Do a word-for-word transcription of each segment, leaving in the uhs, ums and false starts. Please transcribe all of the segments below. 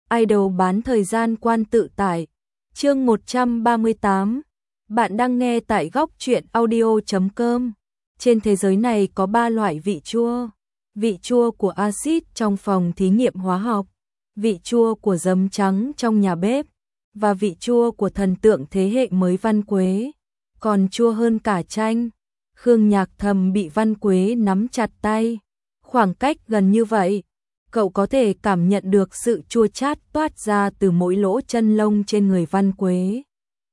idol bán thời gian quan tự tải. Chương một trăm ba mươi tám. Bạn đang nghe tại góc truyện audio chấm com. Trên thế giới này có ba loại vị chua. Vị chua của axit trong phòng thí nghiệm hóa học, vị chua của giấm trắng trong nhà bếp, và vị chua của thần tượng thế hệ mới Văn Quế. Còn chua hơn cả chanh. Khương Nhạc Thầm bị Văn Quế nắm chặt tay. Khoảng cách gần như vậy, cậu có thể cảm nhận được sự chua chát toát ra từ mỗi lỗ chân lông trên người Văn Quế.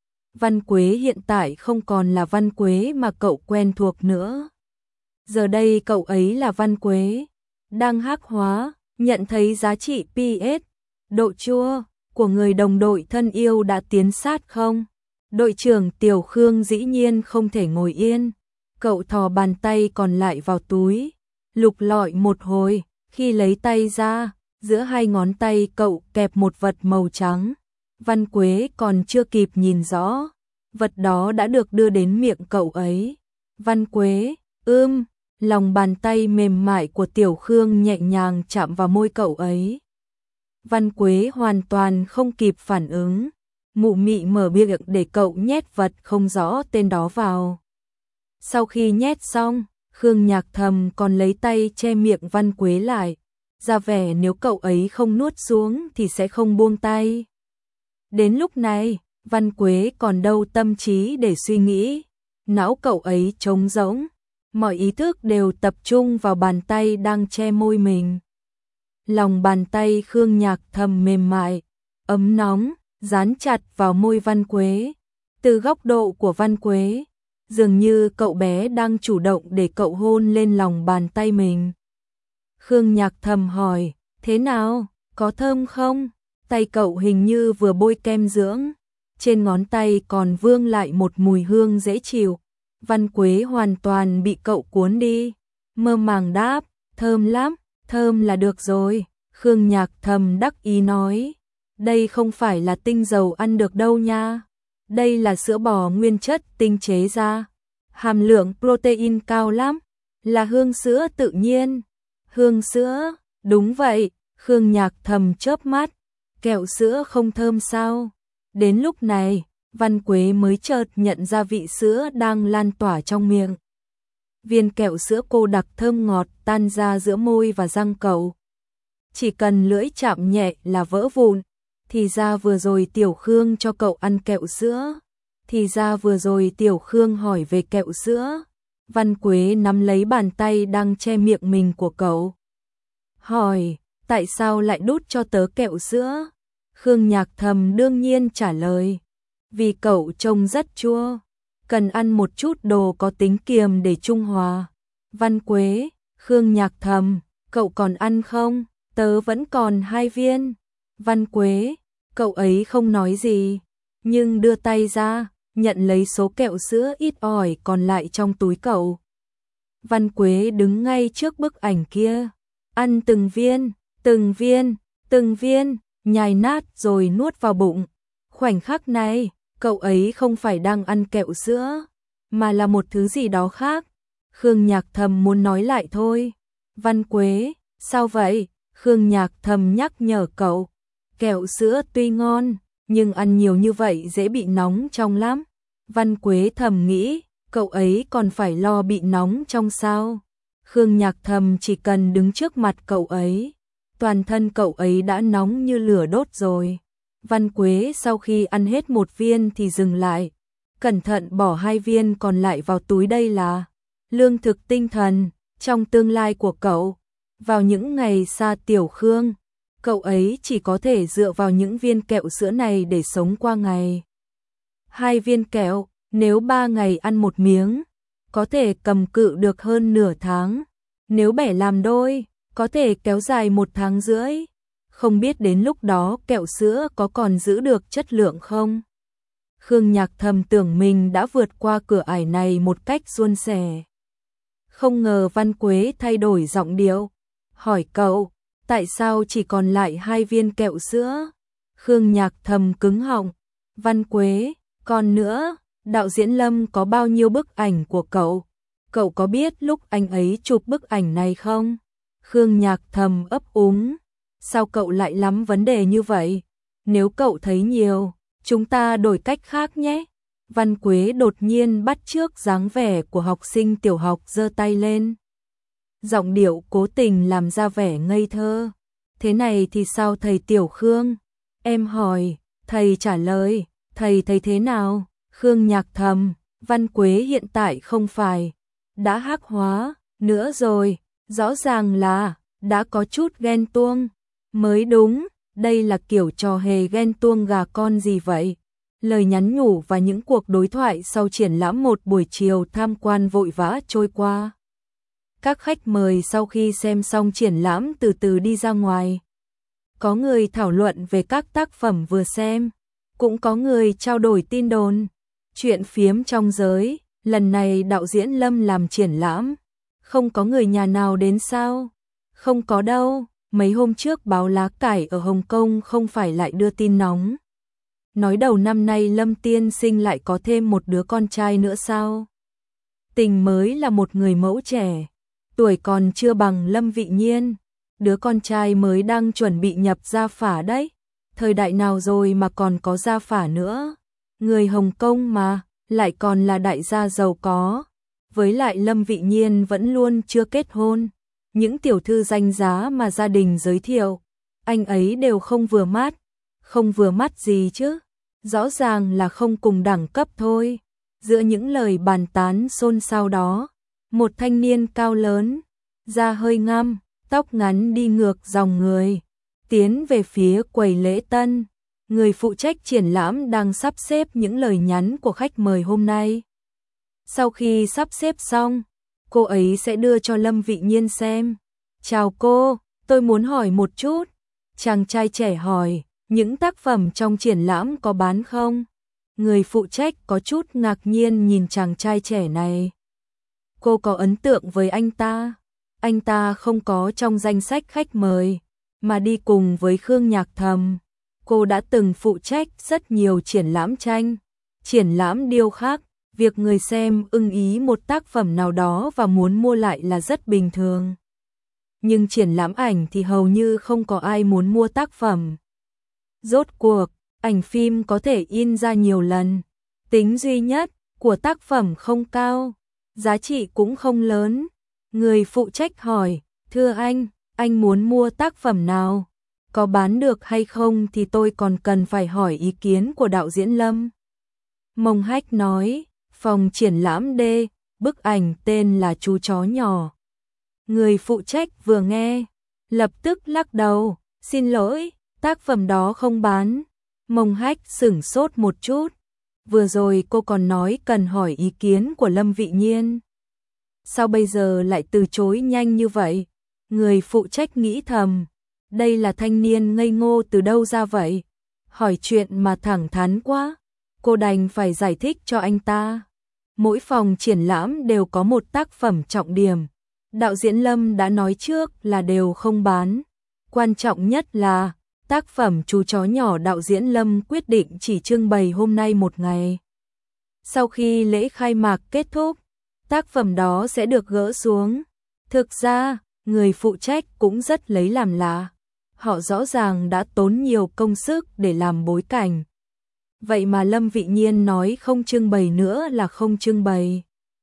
Văn Quế hiện tại không còn là Văn Quế mà cậu quen thuộc nữa. Giờ đây cậu ấy là Văn Quế, đang hắc hóa, nhận thấy giá trị pH, độ chua của người đồng đội thân yêu đã tiến sát không? Đội trưởng Tiểu Khương dĩ nhiên không thể ngồi yên. Cậu thò bàn tay còn lại vào túi, lục lọi một hồi, khi lấy tay ra, giữa hai ngón tay cậu kẹp một vật màu trắng. Văn Quế còn chưa kịp nhìn rõ, vật đó đã được đưa đến miệng cậu ấy. Văn Quế, ưm, lòng bàn tay mềm mại của Tiểu Khương nhẹ nhàng chạm vào môi cậu ấy. Văn Quế hoàn toàn không kịp phản ứng, mụ mị mở miệng để cậu nhét vật không rõ tên đó vào. Sau khi nhét xong, Khương Nhạc Thầm còn lấy tay che miệng Văn Quế lại, ra vẻ nếu cậu ấy không nuốt xuống thì sẽ không buông tay. Đến lúc này, Văn Quế còn đâu tâm trí để suy nghĩ, não cậu ấy trống rỗng, mọi ý thức đều tập trung vào bàn tay đang che môi mình. Lòng bàn tay Khương Nhạc Thầm mềm mại, ấm nóng, dán chặt vào môi Văn Quế. Từ góc độ của Văn Quế, dường như cậu bé đang chủ động để cậu hôn lên lòng bàn tay mình. Khương Nhạc Thầm hỏi, thế nào, có thơm không? Tay cậu hình như vừa bôi kem dưỡng, trên ngón tay còn vương lại một mùi hương dễ chịu. Văn Quế hoàn toàn bị cậu cuốn đi, mơ màng đáp, thơm lắm, thơm là được rồi. Khương Nhạc Thầm đắc ý nói, đây không phải là tinh dầu ăn được đâu nha. Đây là sữa bò nguyên chất tinh chế ra, hàm lượng protein cao lắm, là hương sữa tự nhiên. Hương sữa, đúng vậy, Khương Nhạc Thầm chớp mắt, kẹo sữa không thơm sao? Đến lúc này, Văn Quế mới chợt nhận ra vị sữa đang lan tỏa trong miệng. Viên kẹo sữa cô đặc thơm ngọt tan ra giữa môi và răng cậu. Chỉ cần lưỡi chạm nhẹ là vỡ vụn. Thì ra vừa rồi Tiểu Khương cho cậu ăn kẹo sữa. Thì ra vừa rồi Tiểu Khương hỏi về kẹo sữa. Văn Quế nắm lấy bàn tay đang che miệng mình của cậu. Hỏi, tại sao lại đút cho tớ kẹo sữa? Khương Nhạc Thầm đương nhiên trả lời. Vì cậu trông rất chua, cần ăn một chút đồ có tính kiềm để trung hòa. Văn Quế, Khương Nhạc Thầm, cậu còn ăn không? Tớ vẫn còn hai viên. Văn Quế, cậu ấy không nói gì, nhưng đưa tay ra, nhận lấy số kẹo sữa ít ỏi còn lại trong túi cậu. Văn Quế đứng ngay trước bức ảnh kia, ăn từng viên, từng viên, từng viên, nhai nát rồi nuốt vào bụng. Khoảnh khắc này, cậu ấy không phải đang ăn kẹo sữa, mà là một thứ gì đó khác. Khương Nhạc Thầm muốn nói lại thôi. Văn Quế, sao vậy? Khương Nhạc Thầm nhắc nhở cậu. Kẹo sữa tuy ngon, nhưng ăn nhiều như vậy dễ bị nóng trong lắm. Văn Quế thầm nghĩ, cậu ấy còn phải lo bị nóng trong sao? Khương Nhạc Thầm chỉ cần đứng trước mặt cậu ấy, toàn thân cậu ấy đã nóng như lửa đốt rồi. Văn Quế sau khi ăn hết một viên thì dừng lại, cẩn thận bỏ hai viên còn lại vào túi. Đây là lương thực tinh thần trong tương lai của cậu. Vào những ngày xa Tiểu Khương, cậu ấy chỉ có thể dựa vào những viên kẹo sữa này để sống qua ngày. Hai viên kẹo, nếu ba ngày ăn một miếng, có thể cầm cự được hơn nửa tháng. Nếu bẻ làm đôi, có thể kéo dài một tháng rưỡi. Không biết đến lúc đó kẹo sữa có còn giữ được chất lượng không? Khương Nhạc Thầm tưởng mình đã vượt qua cửa ải này một cách suôn sẻ. Không ngờ Văn Quế thay đổi giọng điệu, hỏi cậu, tại sao chỉ còn lại hai viên kẹo sữa? Khương Nhạc Thầm cứng họng. Văn Quế, còn nữa, đạo diễn Lâm có bao nhiêu bức ảnh của cậu? Cậu có biết lúc anh ấy chụp bức ảnh này không? Khương Nhạc Thầm ấp úng. Sao cậu lại lắm vấn đề như vậy? Nếu cậu thấy nhiều, chúng ta đổi cách khác nhé. Văn Quế đột nhiên bắt chước dáng vẻ của học sinh tiểu học, giơ tay lên. Giọng điệu cố tình làm ra vẻ ngây thơ. Thế này thì sao thầy Tiểu Khương? Em hỏi, thầy trả lời, thầy thấy thế nào? Khương Nhạc thầm, Văn Quế hiện tại không phải đã hắc hóa nữa rồi, rõ ràng là đã có chút ghen tuông. Mới đúng, đây là kiểu trò hề ghen tuông gà con gì vậy? Lời nhắn nhủ và những cuộc đối thoại sau triển lãm một buổi chiều tham quan vội vã trôi qua. Các khách mời sau khi xem xong triển lãm từ từ đi ra ngoài. Có người thảo luận về các tác phẩm vừa xem, cũng có người trao đổi tin đồn, chuyện phiếm trong giới. Lần này đạo diễn Lâm làm triển lãm, không có người nhà nào đến sao? Không có đâu, mấy hôm trước báo Lá Cải ở Hồng Kông không phải lại đưa tin nóng. Nói đầu năm nay Lâm tiên sinh lại có thêm một đứa con trai nữa sao? Tình mới là một người mẫu trẻ, tuổi còn chưa bằng Lâm Vị Nhiên, đứa con trai mới đang chuẩn bị nhập gia phả đấy. Thời đại nào rồi mà còn có gia phả nữa? Người Hồng Kông mà, lại còn là đại gia giàu có. Với lại Lâm Vị Nhiên vẫn luôn chưa kết hôn. Những tiểu thư danh giá mà gia đình giới thiệu, anh ấy đều không vừa mắt. Không vừa mắt gì chứ? Rõ ràng là không cùng đẳng cấp thôi. Giữa những lời bàn tán xôn xao đó, một thanh niên cao lớn, da hơi ngăm, tóc ngắn đi ngược dòng người, tiến về phía quầy lễ tân. Người phụ trách triển lãm đang sắp xếp những lời nhắn của khách mời hôm nay. Sau khi sắp xếp xong, cô ấy sẽ đưa cho Lâm Vị Nhiên xem. Chào cô, tôi muốn hỏi một chút. Chàng trai trẻ hỏi, những tác phẩm trong triển lãm có bán không? Người phụ trách có chút ngạc nhiên nhìn chàng trai trẻ này. Cô có ấn tượng với anh ta? Anh ta không có trong danh sách khách mời, mà đi cùng với Khương Nhạc Thầm. Cô đã từng phụ trách rất nhiều triển lãm tranh, triển lãm điêu khắc. Việc người xem ưng ý một tác phẩm nào đó và muốn mua lại là rất bình thường. Nhưng triển lãm ảnh thì hầu như không có ai muốn mua tác phẩm. Rốt cuộc, ảnh phim có thể in ra nhiều lần. Tính duy nhất của tác phẩm không cao, giá trị cũng không lớn. Người phụ trách hỏi, thưa anh, anh muốn mua tác phẩm nào? Có bán được hay không thì tôi còn cần phải hỏi ý kiến của đạo diễn Lâm. Mông Hách nói, phòng triển lãm D, bức ảnh tên là Chú chó nhỏ. Người phụ trách vừa nghe, lập tức lắc đầu, xin lỗi, tác phẩm đó không bán. Mông Hách sửng sốt một chút, vừa rồi cô còn nói cần hỏi ý kiến của Lâm Vị Nhiên. Sao bây giờ lại từ chối nhanh như vậy? Người phụ trách nghĩ thầm, đây là thanh niên ngây ngô từ đâu ra vậy? Hỏi chuyện mà thẳng thắn quá, cô đành phải giải thích cho anh ta. Mỗi phòng triển lãm đều có một tác phẩm trọng điểm. Đạo diễn Lâm đã nói trước là đều không bán. Quan trọng nhất là tác phẩm Chú chó nhỏ đạo diễn Lâm quyết định chỉ trưng bày hôm nay một ngày. Sau khi lễ khai mạc kết thúc, tác phẩm đó sẽ được gỡ xuống. Thực ra, người phụ trách cũng rất lấy làm lạ. Họ rõ ràng đã tốn nhiều công sức để làm bối cảnh. Vậy mà Lâm Vị Nhiên nói không trưng bày nữa là không trưng bày.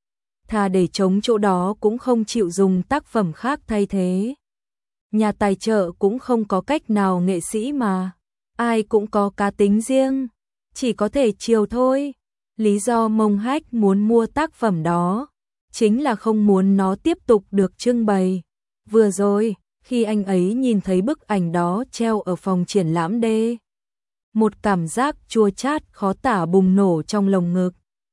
Thà để trống chỗ đó cũng không chịu dùng tác phẩm khác thay thế. Nhà tài trợ cũng không có cách nào, nghệ sĩ mà. Ai cũng có cá tính riêng, chỉ có thể chiều thôi. Lý do Mông Hách muốn mua tác phẩm đó chính là không muốn nó tiếp tục được trưng bày. Vừa rồi, khi anh ấy nhìn thấy bức ảnh đó treo ở phòng triển lãm D, một cảm giác chua chát khó tả bùng nổ trong lồng ngực.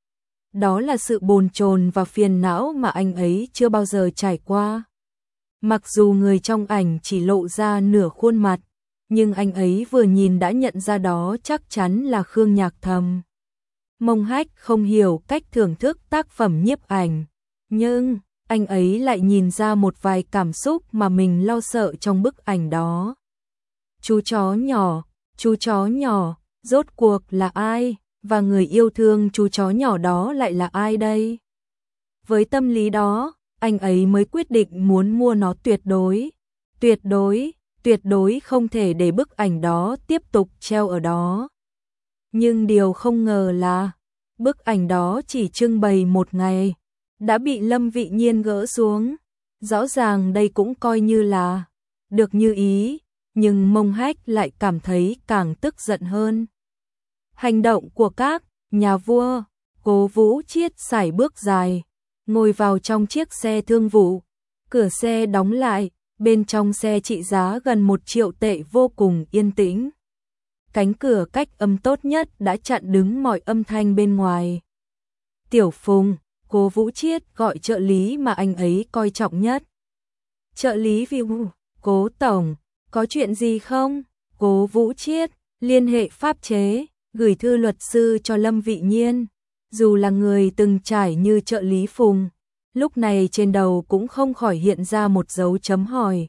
Đó là sự bồn chồn và phiền não mà anh ấy chưa bao giờ trải qua. Mặc dù người trong ảnh chỉ lộ ra nửa khuôn mặt, nhưng anh ấy vừa nhìn đã nhận ra đó chắc chắn là Khương Nhạc Thầm. Mông Hách không hiểu cách thưởng thức tác phẩm nhiếp ảnh, nhưng anh ấy lại nhìn ra một vài cảm xúc mà mình lo sợ trong bức ảnh đó. Chú chó nhỏ, chú chó nhỏ, rốt cuộc là ai? Và người yêu thương chú chó nhỏ đó lại là ai đây? Với tâm lý đó, anh ấy mới quyết định muốn mua nó tuyệt đối. Tuyệt đối, tuyệt đối không thể để bức ảnh đó tiếp tục treo ở đó. Nhưng điều không ngờ là, bức ảnh đó chỉ trưng bày một ngày, đã bị Lâm Vị Nhiên gỡ xuống. Rõ ràng đây cũng coi như là được như ý, nhưng Mông Hách lại cảm thấy càng tức giận hơn. Hành động của các nhà vua, Cố Vũ Chiết sải bước dài, ngồi vào trong chiếc xe thương vụ, cửa xe đóng lại, bên trong xe trị giá gần một triệu tệ vô cùng yên tĩnh. Cánh cửa cách âm tốt nhất đã chặn đứng mọi âm thanh bên ngoài. Tiểu Phùng, Cố Vũ Chiết gọi trợ lý mà anh ấy coi trọng nhất. Trợ lý Viu, Cố Tổng, có chuyện gì không? Cố Vũ Chiết, liên hệ pháp chế, gửi thư luật sư cho Lâm Vị Nhiên. Dù là người từng trải như trợ lý Phùng, lúc này trên đầu cũng không khỏi hiện ra một dấu chấm hỏi.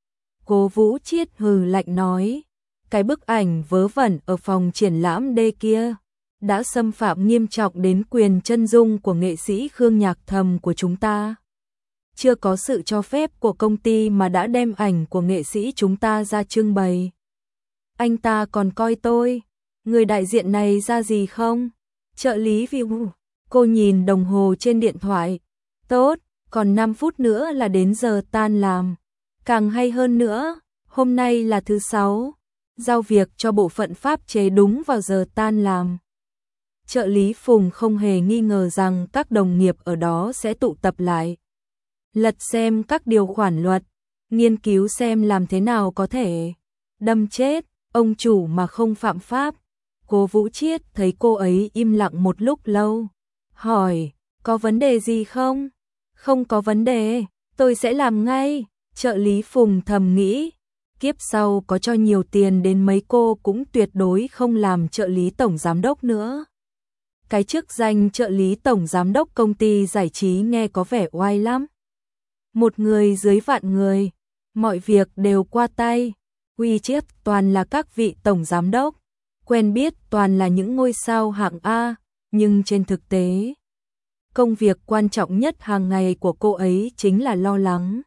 Cố Vũ Chiết hừ lạnh nói, cái bức ảnh vớ vẩn ở phòng triển lãm D kia đã xâm phạm nghiêm trọng đến quyền chân dung của nghệ sĩ Khương Nhạc Thầm của chúng ta. Chưa có sự cho phép của công ty mà đã đem ảnh của nghệ sĩ chúng ta ra trưng bày. Anh ta còn coi tôi, người đại diện này ra gì không? Trợ lý Viu, cô nhìn đồng hồ trên điện thoại. Tốt, còn năm phút nữa là đến giờ tan làm. Càng hay hơn nữa, hôm nay là thứ sáu, giao việc cho bộ phận pháp chế đúng vào giờ tan làm. Trợ lý Phùng không hề nghi ngờ rằng các đồng nghiệp ở đó sẽ tụ tập lại, lật xem các điều khoản luật, nghiên cứu xem làm thế nào có thể đâm chết ông chủ mà không phạm pháp. Cố Vũ Chiết thấy cô ấy im lặng một lúc lâu, hỏi, có vấn đề gì không? Không có vấn đề, tôi sẽ làm ngay. Trợ lý Phùng thầm nghĩ, kiếp sau có cho nhiều tiền đến mấy cô cũng tuyệt đối không làm trợ lý tổng giám đốc nữa. Cái chức danh trợ lý tổng giám đốc công ty giải trí nghe có vẻ oai lắm. Một người dưới vạn người, mọi việc đều qua tay, quy chiết toàn là các vị tổng giám đốc, quen biết toàn là những ngôi sao hạng A, nhưng trên thực tế, công việc quan trọng nhất hàng ngày của cô ấy chính là lo lắng.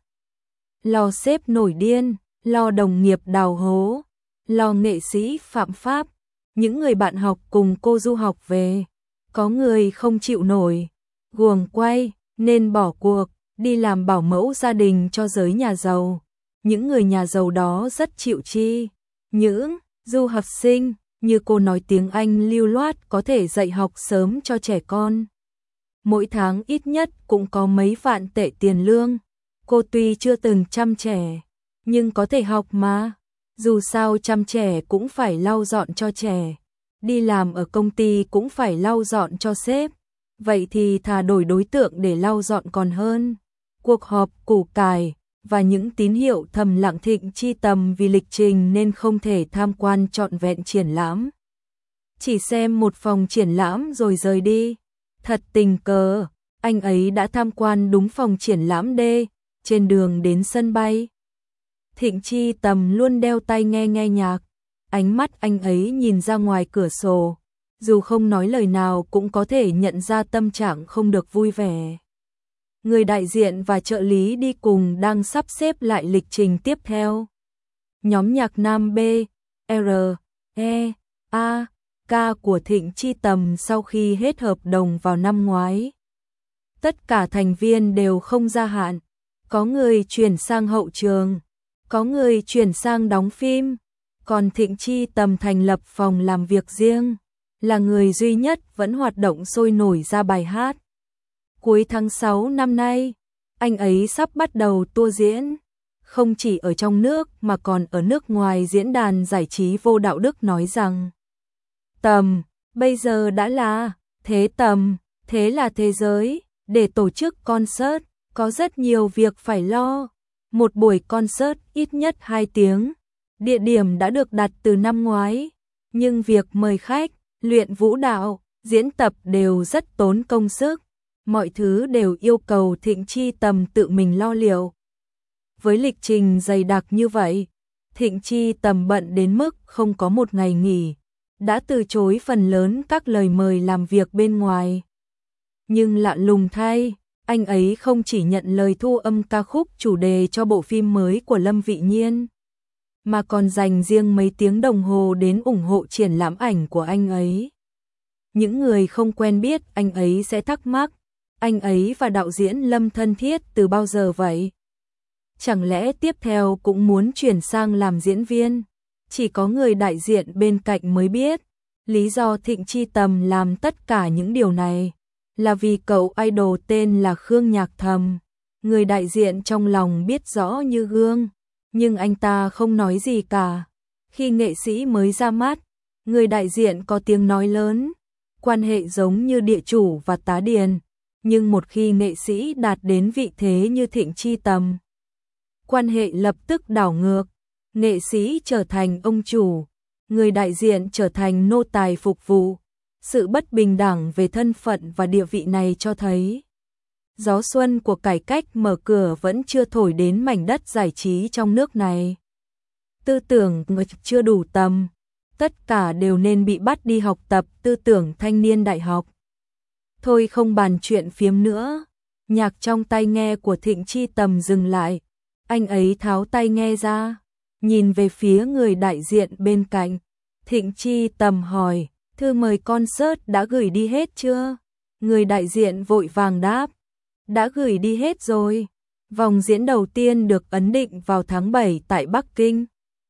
Lo sếp nổi điên, lo đồng nghiệp đào hố, lo nghệ sĩ phạm pháp, những người bạn học cùng cô du học về, có người không chịu nổi, guồng quay, nên bỏ cuộc, đi làm bảo mẫu gia đình cho giới nhà giàu. Những người nhà giàu đó rất chịu chi. Những du học sinh, như cô nói tiếng Anh lưu loát có thể dạy học sớm cho trẻ con. Mỗi tháng ít nhất cũng có mấy vạn tệ tiền lương. Cô tuy chưa từng chăm trẻ, nhưng có thể học mà. Dù sao chăm trẻ cũng phải lau dọn cho trẻ. Đi làm ở công ty cũng phải lau dọn cho sếp. Vậy thì thà đổi đối tượng để lau dọn còn hơn. Cuộc họp củ cải và những tín hiệu thầm lặng Thịnh Chi Tầm vì lịch trình nên không thể tham quan trọn vẹn triển lãm. Chỉ xem một phòng triển lãm rồi rời đi. Thật tình cờ, anh ấy đã tham quan đúng phòng triển lãm D, trên đường đến sân bay. Thịnh Chi Tầm luôn đeo tai nghe nghe nhạc, ánh mắt anh ấy nhìn ra ngoài cửa sổ, dù không nói lời nào cũng có thể nhận ra tâm trạng không được vui vẻ. Người đại diện và trợ lý đi cùng đang sắp xếp lại lịch trình tiếp theo. Nhóm nhạc nam B, R, E, A, K của Thịnh Chi Tầm sau khi hết hợp đồng vào năm ngoái. Tất cả thành viên đều không gia hạn, có người chuyển sang hậu trường, có người chuyển sang đóng phim, còn Thịnh Chi Tầm thành lập phòng làm việc riêng, là người duy nhất vẫn hoạt động sôi nổi ra bài hát. Cuối tháng sáu năm nay, anh ấy sắp bắt đầu tour diễn, không chỉ ở trong nước mà còn ở nước ngoài. Diễn đàn giải trí Vô Đạo Đức nói rằng, Tầm, bây giờ đã là thế tầm, thế là thế giới, để tổ chức concert, có rất nhiều việc phải lo. Một buổi concert ít nhất hai tiếng, địa điểm đã được đặt từ năm ngoái, nhưng việc mời khách, luyện vũ đạo, diễn tập đều rất tốn công sức. Mọi thứ đều yêu cầu Thịnh Chi Tầm tự mình lo liệu. Với lịch trình dày đặc như vậy, Thịnh Chi Tầm bận đến mức không có một ngày nghỉ, đã từ chối phần lớn các lời mời làm việc bên ngoài. Nhưng lạ lùng thay, anh ấy không chỉ nhận lời thu âm ca khúc chủ đề cho bộ phim mới của Lâm Vị Nhiên, mà còn dành riêng mấy tiếng đồng hồ đến ủng hộ triển lãm ảnh của anh ấy. Những người không quen biết anh ấy sẽ thắc mắc, anh ấy và đạo diễn Lâm thân thiết từ bao giờ vậy? Chẳng lẽ tiếp theo cũng muốn chuyển sang làm diễn viên? Chỉ có người đại diện bên cạnh mới biết, lý do Thịnh Chi Tầm làm tất cả những điều này là vì cậu idol tên là Khương Nhạc Thầm. Người đại diện trong lòng biết rõ như gương, nhưng anh ta không nói gì cả. Khi nghệ sĩ mới ra mắt, người đại diện có tiếng nói lớn, quan hệ giống như địa chủ và tá điền, nhưng một khi nghệ sĩ đạt đến vị thế như Thịnh Chi Tầm, quan hệ lập tức đảo ngược, nghệ sĩ trở thành ông chủ, người đại diện trở thành nô tài phục vụ. Sự bất bình đẳng về thân phận và địa vị này cho thấy gió xuân của cải cách mở cửa vẫn chưa thổi đến mảnh đất giải trí trong nước này. Tư tưởng chưa đủ tầm, tất cả đều nên bị bắt đi học tập tư tưởng thanh niên đại học. Thôi không bàn chuyện phiếm nữa, nhạc trong tai nghe của Thịnh Chi Tầm dừng lại, anh ấy tháo tai nghe ra, nhìn về phía người đại diện bên cạnh. Thịnh Chi Tầm hỏi, thư mời concert đã gửi đi hết chưa? Người đại diện vội vàng đáp, đã gửi đi hết rồi. Vòng diễn đầu tiên được ấn định vào tháng bảy tại Bắc Kinh.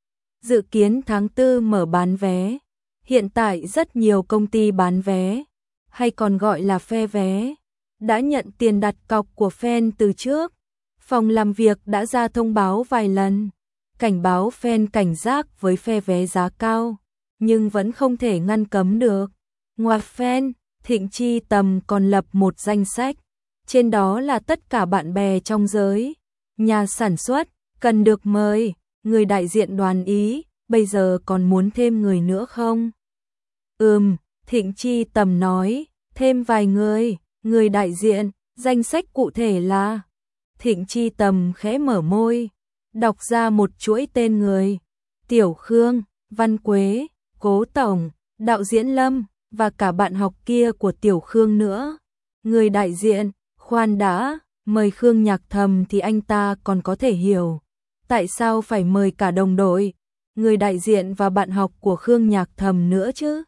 Dự kiến tháng tư mở bán vé. Hiện tại rất nhiều công ty bán vé, hay còn gọi là phe vé, đã nhận tiền đặt cọc của fan từ trước. Phòng làm việc đã ra thông báo vài lần, cảnh báo fan cảnh giác với phe vé giá cao, nhưng vẫn không thể ngăn cấm được. Ngoài fan, Thịnh Chi Tầm còn lập một danh sách, trên đó là tất cả bạn bè trong giới, nhà sản xuất, cần được mời. Người đại diện đoán ý, bây giờ còn muốn thêm người nữa không? Ừm, Thịnh Chi Tầm nói, thêm vài người. Người đại diện, danh sách cụ thể là... Thịnh Chi Tầm khẽ mở môi, đọc ra một chuỗi tên người. Tiểu Khương, Văn Quế, Cố Tổng, đạo diễn Lâm, và cả bạn học kia của Tiểu Khương nữa. Người đại diện, khoan đã, mời Khương Nhạc Thầm thì anh ta còn có thể hiểu. Tại sao phải mời cả đồng đội, người đại diện và bạn học của Khương Nhạc Thầm nữa chứ?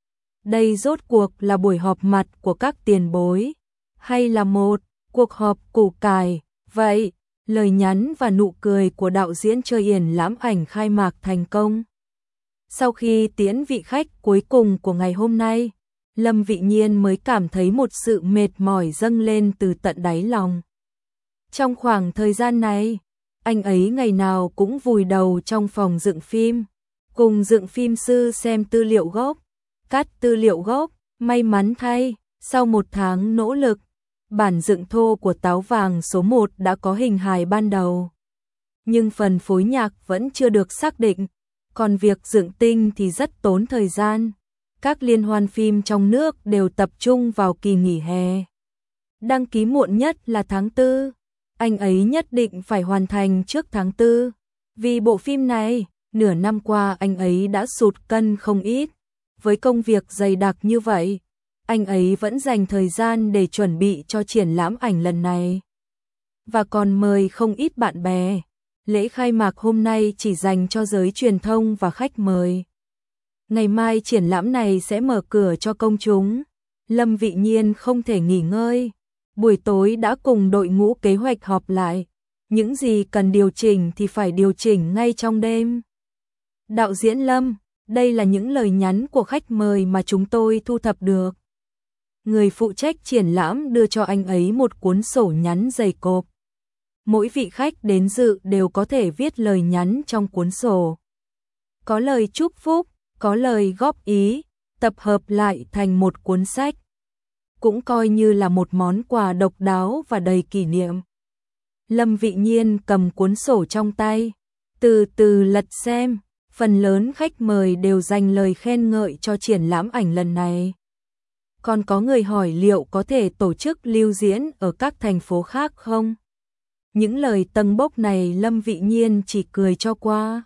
Đây rốt cuộc là buổi họp mặt của các tiền bối, hay là một cuộc họp củ cải? Vậy, lời nhắn và nụ cười của đạo diễn Chơi Yển Lãm Ảnh khai mạc thành công. Sau khi tiễn vị khách cuối cùng của ngày hôm nay, Lâm Vị Nhiên mới cảm thấy một sự mệt mỏi dâng lên từ tận đáy lòng. Trong khoảng thời gian này, anh ấy ngày nào cũng vùi đầu trong phòng dựng phim, cùng dựng phim sư xem tư liệu gốc, cắt tư liệu gốc. May mắn thay, sau một tháng nỗ lực, bản dựng thô của Táo Vàng số một đã có hình hài ban đầu. Nhưng phần phối nhạc vẫn chưa được xác định, còn việc dựng tinh thì rất tốn thời gian. Các liên hoan phim trong nước đều tập trung vào kỳ nghỉ hè. Đăng ký muộn nhất là tháng tư. Anh ấy nhất định phải hoàn thành trước tháng tư. Vì bộ phim này, nửa năm qua anh ấy đã sụt cân không ít. Với công việc dày đặc như vậy, anh ấy vẫn dành thời gian để chuẩn bị cho triển lãm ảnh lần này. Và còn mời không ít bạn bè. Lễ khai mạc hôm nay chỉ dành cho giới truyền thông và khách mời. Ngày mai triển lãm này sẽ mở cửa cho công chúng. Lâm Vị Nhiên không thể nghỉ ngơi. Buổi tối đã cùng đội ngũ kế hoạch họp lại. Những gì cần điều chỉnh thì phải điều chỉnh ngay trong đêm. Đạo diễn Lâm, đây là những lời nhắn của khách mời mà chúng tôi thu thập được. Người phụ trách triển lãm đưa cho anh ấy một cuốn sổ nhắn dày cộp. Mỗi vị khách đến dự đều có thể viết lời nhắn trong cuốn sổ. Có lời chúc phúc, có lời góp ý, tập hợp lại thành một cuốn sách. Cũng coi như là một món quà độc đáo và đầy kỷ niệm. Lâm Vị Nhiên cầm cuốn sổ trong tay, từ từ lật xem, phần lớn khách mời đều dành lời khen ngợi cho triển lãm ảnh lần này. Còn có người hỏi liệu có thể tổ chức lưu diễn ở các thành phố khác không? Những lời tâng bốc này Lâm Vị Nhiên chỉ cười cho qua.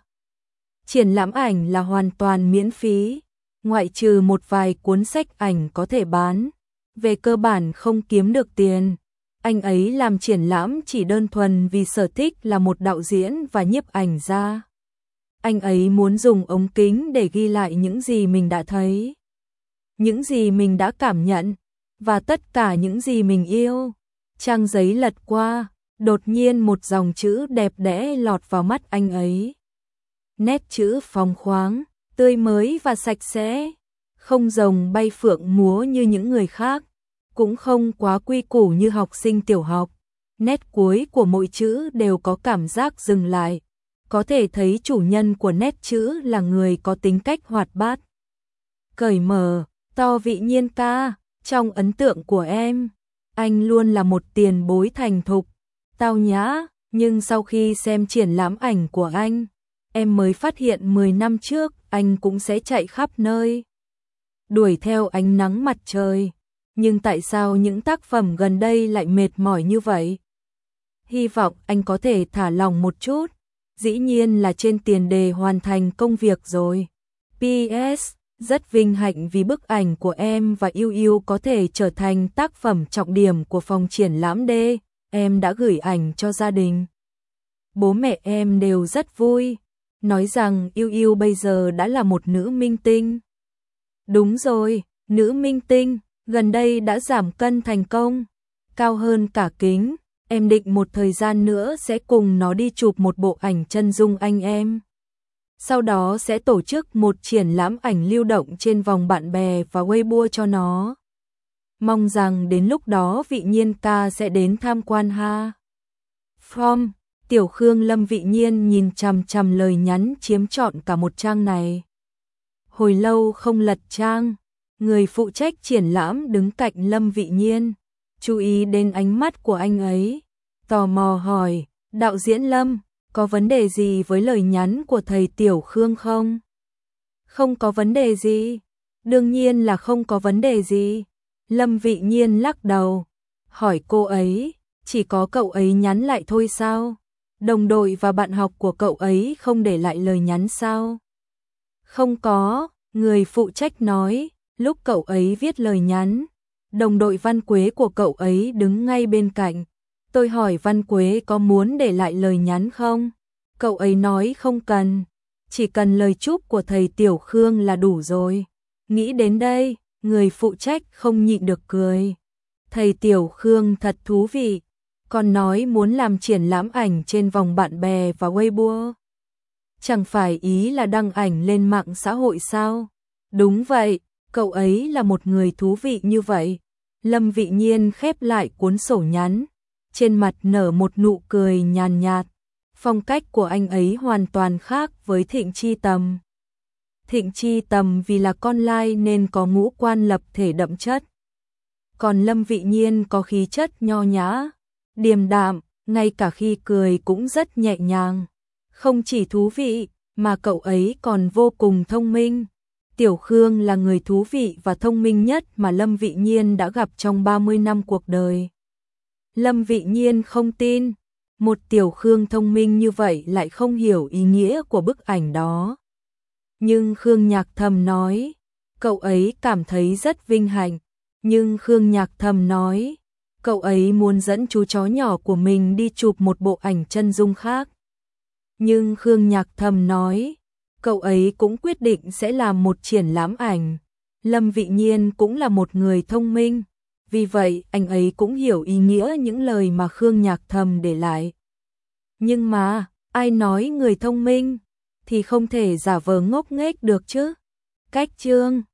Triển lãm ảnh là hoàn toàn miễn phí, ngoại trừ một vài cuốn sách ảnh có thể bán, về cơ bản không kiếm được tiền. Anh ấy làm triển lãm chỉ đơn thuần vì sở thích là một đạo diễn và nhiếp ảnh gia. Anh ấy muốn dùng ống kính để ghi lại những gì mình đã thấy, những gì mình đã cảm nhận, và tất cả những gì mình yêu. Trang giấy lật qua, đột nhiên một dòng chữ đẹp đẽ lọt vào mắt anh ấy. Nét chữ phóng khoáng, tươi mới và sạch sẽ, không rồng bay phượng múa như những người khác, cũng không quá quy củ như học sinh tiểu học. Nét cuối của mỗi chữ đều có cảm giác dừng lại, có thể thấy chủ nhân của nét chữ là người có tính cách hoạt bát, cởi mở. To Vị Nhiên ca, trong ấn tượng của em, anh luôn là một tiền bối thành thục, tao nhã, nhưng sau khi xem triển lãm ảnh của anh, em mới phát hiện mười năm trước anh cũng sẽ chạy khắp nơi, đuổi theo ánh nắng mặt trời. Nhưng tại sao những tác phẩm gần đây lại mệt mỏi như vậy? Hy vọng anh có thể thả lỏng một chút, dĩ nhiên là trên tiền đề hoàn thành công việc rồi. pê ét Rất vinh hạnh vì bức ảnh của em và Yêu Yêu có thể trở thành tác phẩm trọng điểm của phòng triển lãm D. Em đã gửi ảnh cho gia đình. Bố mẹ em đều rất vui, nói rằng Yêu Yêu bây giờ đã là một nữ minh tinh. Đúng rồi, nữ minh tinh, gần đây đã giảm cân thành công, cao hơn cả kính. Em định một thời gian nữa sẽ cùng nó đi chụp một bộ ảnh chân dung anh em. Sau đó sẽ tổ chức một triển lãm ảnh lưu động trên vòng bạn bè và Weibo cho nó. Mong rằng đến lúc đó Vị Nhiên ca sẽ đến tham quan ha. From Tiểu Khương. Lâm Vị Nhiên nhìn chằm chằm lời nhắn chiếm trọn cả một trang này. Hồi lâu không lật trang, người phụ trách triển lãm đứng cạnh Lâm Vị Nhiên, chú ý đến ánh mắt của anh ấy, tò mò hỏi, đạo diễn Lâm, có vấn đề gì với lời nhắn của thầy Tiểu Khương không? Không có vấn đề gì, đương nhiên là không có vấn đề gì. Lâm Vị Nhiên lắc đầu, hỏi cô ấy, chỉ có cậu ấy nhắn lại thôi sao? Đồng đội và bạn học của cậu ấy không để lại lời nhắn sao? Không có, người phụ trách nói, lúc cậu ấy viết lời nhắn, đồng đội Văn Quế của cậu ấy đứng ngay bên cạnh. Tôi hỏi Văn Quế có muốn để lại lời nhắn không? Cậu ấy nói không cần, chỉ cần lời chúc của thầy Tiểu Khương là đủ rồi. Nghĩ đến đây, người phụ trách không nhịn được cười. Thầy Tiểu Khương thật thú vị, còn nói muốn làm triển lãm ảnh trên vòng bạn bè và Weibo. Chẳng phải ý là đăng ảnh lên mạng xã hội sao? Đúng vậy, cậu ấy là một người thú vị như vậy. Lâm Vị Nhiên khép lại cuốn sổ nhắn, trên mặt nở một nụ cười nhàn nhạt. Phong cách của anh ấy hoàn toàn khác với Thịnh Chi Tầm. Thịnh Chi Tầm vì là con lai nên có ngũ quan lập thể đậm chất. Còn Lâm Vị Nhiên có khí chất nho nhã, điềm đạm, ngay cả khi cười cũng rất nhẹ nhàng. Không chỉ thú vị, mà cậu ấy còn vô cùng thông minh. Tiểu Khương là người thú vị và thông minh nhất mà Lâm Vị Nhiên đã gặp trong ba mươi năm cuộc đời. Lâm Vị Nhiên không tin, một Tiểu Khương thông minh như vậy lại không hiểu ý nghĩa của bức ảnh đó. Nhưng Khương Nhạc Thầm nói, cậu ấy cảm thấy rất vinh hạnh. Nhưng Khương Nhạc Thầm nói, cậu ấy muốn dẫn chú chó nhỏ của mình đi chụp một bộ ảnh chân dung khác. Nhưng Khương Nhạc Thầm nói, cậu ấy cũng quyết định sẽ làm một triển lãm ảnh. Lâm Vị Nhiên cũng là một người thông minh, vì vậy anh ấy cũng hiểu ý nghĩa những lời mà Khương Nhạc Thầm để lại. Nhưng mà, ai nói người thông minh thì không thể giả vờ ngốc nghếch được chứ? Cách chương